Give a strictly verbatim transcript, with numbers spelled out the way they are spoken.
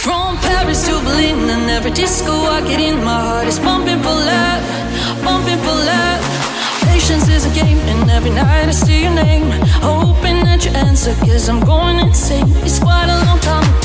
From Paris to Berlin and every disco I get in, my heart is pumping for love, pumping for love. Patience is a game and every night I see your name, hoping that you answer, cause I'm going insane. It's quite a long time